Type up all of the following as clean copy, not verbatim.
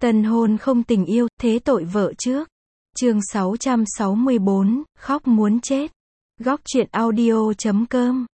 Tân hôn không tình yêu, thế tội vợ trước. Chương 664, khóc muốn chết. Góc truyện audio.com.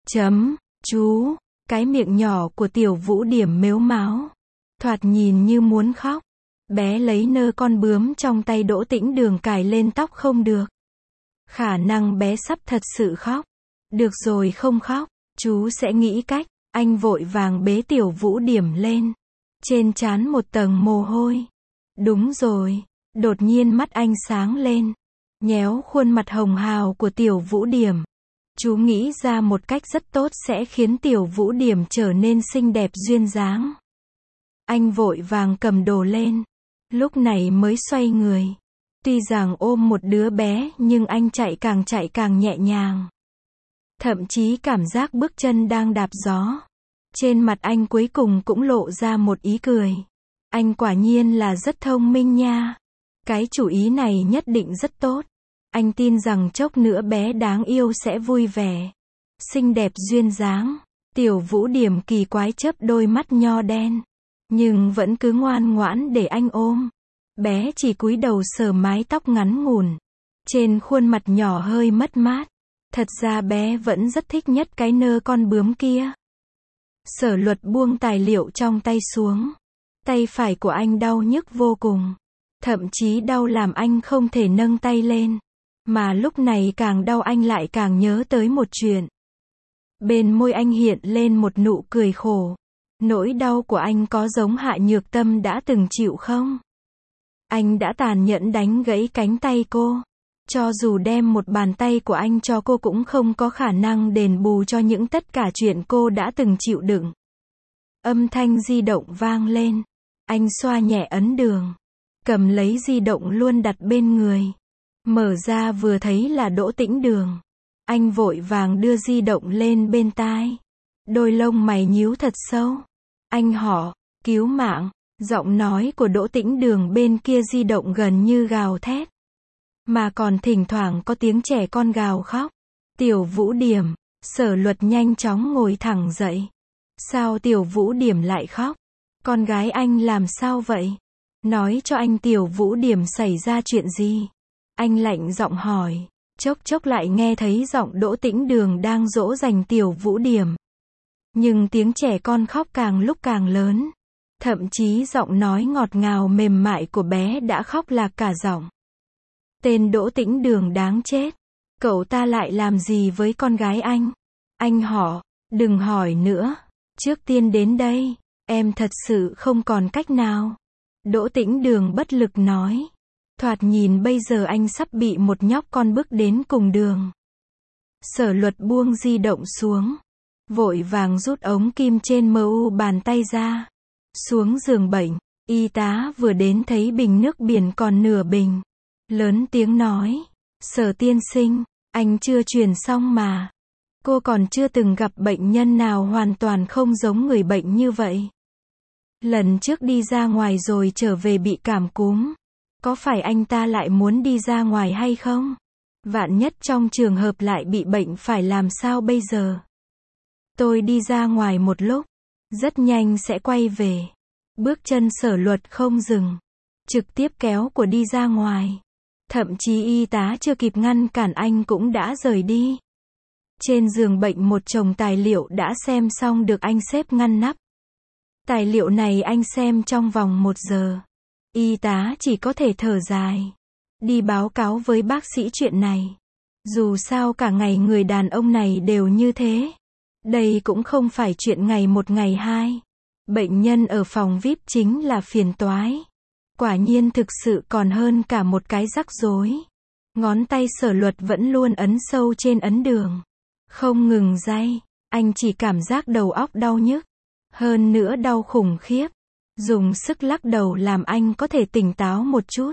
Chú, cái miệng nhỏ của Tiểu Vũ Điểm mếu máo. Thoạt nhìn như muốn khóc. Bé lấy nơ con bướm trong tay Đỗ Tĩnh Đường cài lên tóc không được. Khả năng bé sắp thật sự khóc. Được rồi không khóc, chú sẽ nghĩ cách. Anh vội vàng bế Tiểu Vũ Điểm lên. Trên trán một tầng mồ hôi. Đúng rồi. Đột nhiên mắt anh sáng lên. Nhéo khuôn mặt hồng hào của Tiểu Vũ Điểm. Chú nghĩ ra một cách rất tốt sẽ khiến Tiểu Vũ Điểm trở nên xinh đẹp duyên dáng. Anh vội vàng cầm đồ lên. Lúc này mới xoay người. Tuy rằng ôm một đứa bé nhưng anh chạy càng nhẹ nhàng. Thậm chí cảm giác bước chân đang đạp gió. Trên mặt anh cuối cùng cũng lộ ra một ý cười. Anh quả nhiên là rất thông minh nha. Cái chủ ý này nhất định rất tốt. Anh tin rằng chốc nữa bé đáng yêu sẽ vui vẻ. Xinh đẹp duyên dáng. Tiểu Vũ Điểm kỳ quái chớp đôi mắt nho đen. Nhưng vẫn cứ ngoan ngoãn để anh ôm. Bé chỉ cúi đầu sờ mái tóc ngắn ngủn. Trên khuôn mặt nhỏ hơi mất mát. Thật ra bé vẫn rất thích nhất cái nơ con bướm kia. Sở Luật buông tài liệu trong tay xuống. Tay phải của anh đau nhức vô cùng. Thậm chí đau làm anh không thể nâng tay lên. Mà lúc này càng đau anh lại càng nhớ tới một chuyện. Bên môi anh hiện lên một nụ cười khổ. Nỗi đau của anh có giống Hạ Nhược Tâm đã từng chịu không? Anh đã tàn nhẫn đánh gãy cánh tay cô. Cho dù đem một bàn tay của anh cho cô cũng không có khả năng đền bù cho những tất cả chuyện cô đã từng chịu đựng. Âm thanh di động vang lên. Anh xoa nhẹ ấn đường. Cầm lấy di động luôn đặt bên người. Mở ra vừa thấy là Đỗ Tĩnh Đường. Anh vội vàng đưa di động lên bên tai. Đôi lông mày nhíu thật sâu. Anh hỏi, cứu mạng. Giọng nói của Đỗ Tĩnh Đường bên kia di động gần như gào thét. Mà còn thỉnh thoảng có tiếng trẻ con gào khóc. Tiểu Vũ Điểm. Sở Luật nhanh chóng ngồi thẳng dậy. Sao Tiểu Vũ Điểm lại khóc? Con gái anh làm sao vậy? Nói cho anh Tiểu Vũ Điểm xảy ra chuyện gì? Anh lạnh giọng hỏi. Chốc chốc lại nghe thấy giọng Đỗ Tĩnh Đường đang dỗ dành Tiểu Vũ Điểm. Nhưng tiếng trẻ con khóc càng lúc càng lớn. Thậm chí giọng nói ngọt ngào mềm mại của bé đã khóc lạc cả giọng. Tên Đỗ Tĩnh Đường đáng chết. Cậu ta lại làm gì với con gái anh? Anh hỏi. Đừng hỏi nữa. Trước tiên đến đây. Em thật sự không còn cách nào. Đỗ Tĩnh Đường bất lực nói. Thoạt nhìn bây giờ anh sắp bị một nhóc con bước đến cùng đường. Sở Luật buông di động xuống. Vội vàng rút ống kim trên mu bàn tay ra. Xuống giường bệnh. Y tá vừa đến thấy bình nước biển còn nửa bình. Lớn tiếng nói. Sở tiên sinh, anh chưa truyền xong mà. Cô còn chưa từng gặp bệnh nhân nào hoàn toàn không giống người bệnh như vậy. Lần trước đi ra ngoài rồi trở về bị cảm cúm. Có phải anh ta lại muốn đi ra ngoài hay không? Vạn nhất trong trường hợp lại bị bệnh phải làm sao bây giờ? Tôi đi ra ngoài một lúc. Rất nhanh sẽ quay về. Bước chân Sở Luật không dừng. Trực tiếp kéo của đi ra ngoài. Thậm chí y tá chưa kịp ngăn cản anh cũng đã rời đi. Trên giường bệnh một chồng tài liệu đã xem xong được anh xếp ngăn nắp. Tài liệu này anh xem trong vòng 1 giờ. Y tá chỉ có thể thở dài. Đi báo cáo với bác sĩ chuyện này. Dù sao cả ngày người đàn ông này đều như thế. Đây cũng không phải chuyện ngày một ngày hai. Bệnh nhân ở phòng VIP chính là phiền toái. Quả nhiên thực sự còn hơn cả một cái rắc rối. Ngón tay Sở Luật vẫn luôn ấn sâu trên ấn đường. Không ngừng day. Anh chỉ cảm giác đầu óc đau nhức. Hơn nữa đau khủng khiếp. Dùng sức lắc đầu làm anh có thể tỉnh táo một chút.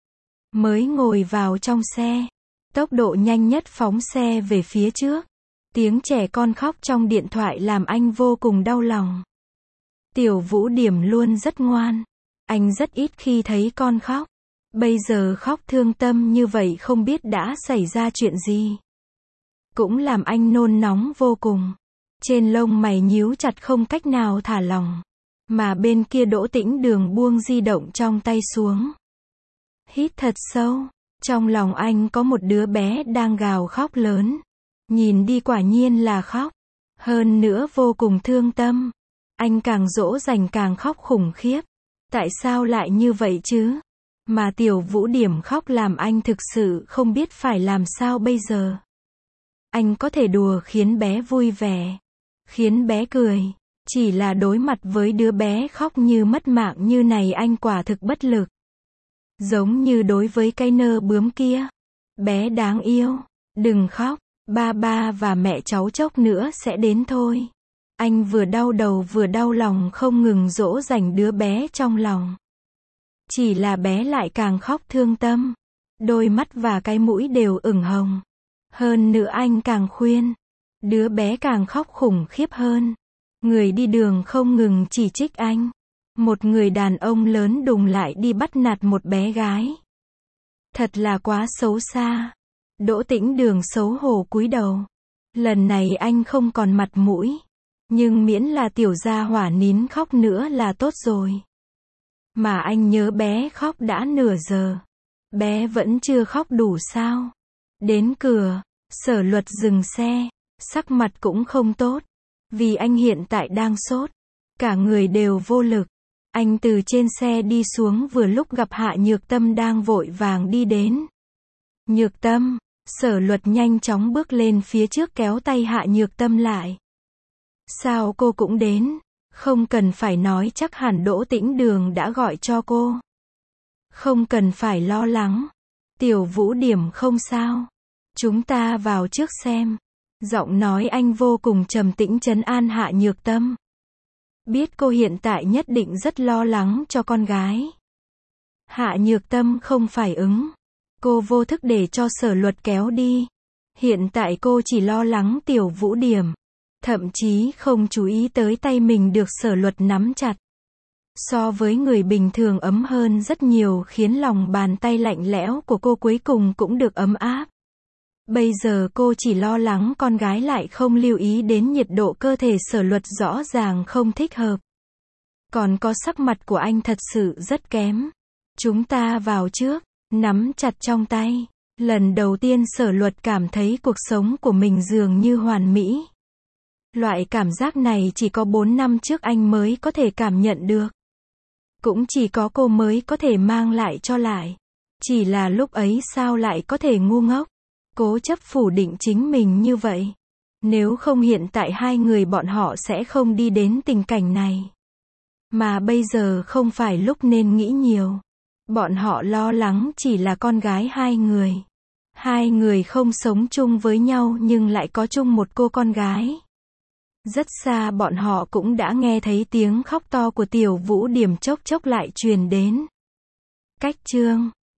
Mới ngồi vào trong xe. Tốc độ nhanh nhất phóng xe về phía trước. Tiếng trẻ con khóc trong điện thoại làm anh vô cùng đau lòng. Tiểu Vũ Điểm luôn rất ngoan. Anh rất ít khi thấy con khóc. Bây giờ khóc thương tâm như vậy không biết đã xảy ra chuyện gì. Cũng làm anh nôn nóng vô cùng. Trên lông mày nhíu chặt không cách nào thả lỏng. Mà bên kia Đỗ Tĩnh Đường buông di động trong tay xuống. Hít thật sâu. Trong lòng anh có một đứa bé đang gào khóc lớn. Nhìn đi quả nhiên là khóc. Hơn nữa vô cùng thương tâm. Anh càng dỗ dành càng khóc khủng khiếp. Tại sao lại như vậy chứ? Mà Tiểu Vũ Điểm khóc làm anh thực sự không biết phải làm sao bây giờ. Anh có thể đùa khiến bé vui vẻ, khiến bé cười. Chỉ là đối mặt với đứa bé khóc như mất mạng như này anh quả thực bất lực. Giống như đối với cái nơ bướm kia. Bé đáng yêu, đừng khóc, ba ba và mẹ cháu chốc nữa sẽ đến thôi. Anh vừa đau đầu vừa đau lòng không ngừng dỗ dành đứa bé trong lòng. Chỉ là bé lại càng khóc thương tâm. Đôi mắt và cái mũi đều ửng hồng. Hơn nữa anh càng khuyên. Đứa bé càng khóc khủng khiếp hơn. Người đi đường không ngừng chỉ trích anh. Một người đàn ông lớn đùng lại đi bắt nạt một bé gái. Thật là quá xấu xa. Đỗ Tĩnh Đường xấu hổ cúi đầu. Lần này anh không còn mặt mũi. Nhưng miễn là tiểu gia hỏa nín khóc nữa là tốt rồi. Mà anh nhớ bé khóc đã nửa giờ. Bé vẫn chưa khóc đủ sao? Đến cửa, Sở Luật dừng xe. Sắc mặt cũng không tốt. Vì anh hiện tại đang sốt. Cả người đều vô lực. Anh từ trên xe đi xuống vừa lúc gặp Hạ Nhược Tâm đang vội vàng đi đến. Nhược Tâm, Sở Luật nhanh chóng bước lên phía trước kéo tay Hạ Nhược Tâm lại. Sao cô cũng đến? Không cần phải nói chắc hẳn Đỗ Tĩnh Đường đã gọi cho cô. Không cần phải lo lắng. Tiểu Vũ Điểm không sao. Chúng ta vào trước xem. Giọng nói anh vô cùng trầm tĩnh trấn an Hạ Nhược Tâm. Biết cô hiện tại nhất định rất lo lắng cho con gái. Hạ Nhược Tâm không phải ứng. Cô vô thức để cho Sở Luật kéo đi. Hiện tại cô chỉ lo lắng Tiểu Vũ Điểm. Thậm chí không chú ý tới tay mình được Sở Luật nắm chặt. So với người bình thường ấm hơn rất nhiều khiến lòng bàn tay lạnh lẽo của cô cuối cùng cũng được ấm áp. Bây giờ cô chỉ lo lắng con gái lại không lưu ý đến nhiệt độ cơ thể Sở Luật rõ ràng không thích hợp. Còn có sắc mặt của anh thật sự rất kém. Chúng ta vào trước, nắm chặt trong tay. Lần đầu tiên Sở Luật cảm thấy cuộc sống của mình dường như hoàn mỹ. Loại cảm giác này chỉ có 4 năm trước anh mới có thể cảm nhận được. Cũng chỉ có cô mới có thể mang lại cho lại. Chỉ là lúc ấy sao lại có thể ngu ngốc. Cố chấp phủ định chính mình như vậy. Nếu không hiện tại hai người bọn họ sẽ không đi đến tình cảnh này. Mà bây giờ không phải lúc nên nghĩ nhiều. Bọn họ lo lắng chỉ là con gái hai người. Hai người không sống chung với nhau nhưng lại có chung một cô con gái. Rất xa bọn họ cũng đã nghe thấy tiếng khóc to của Tiểu Vũ Điểm chốc chốc lại truyền đến. Cách chương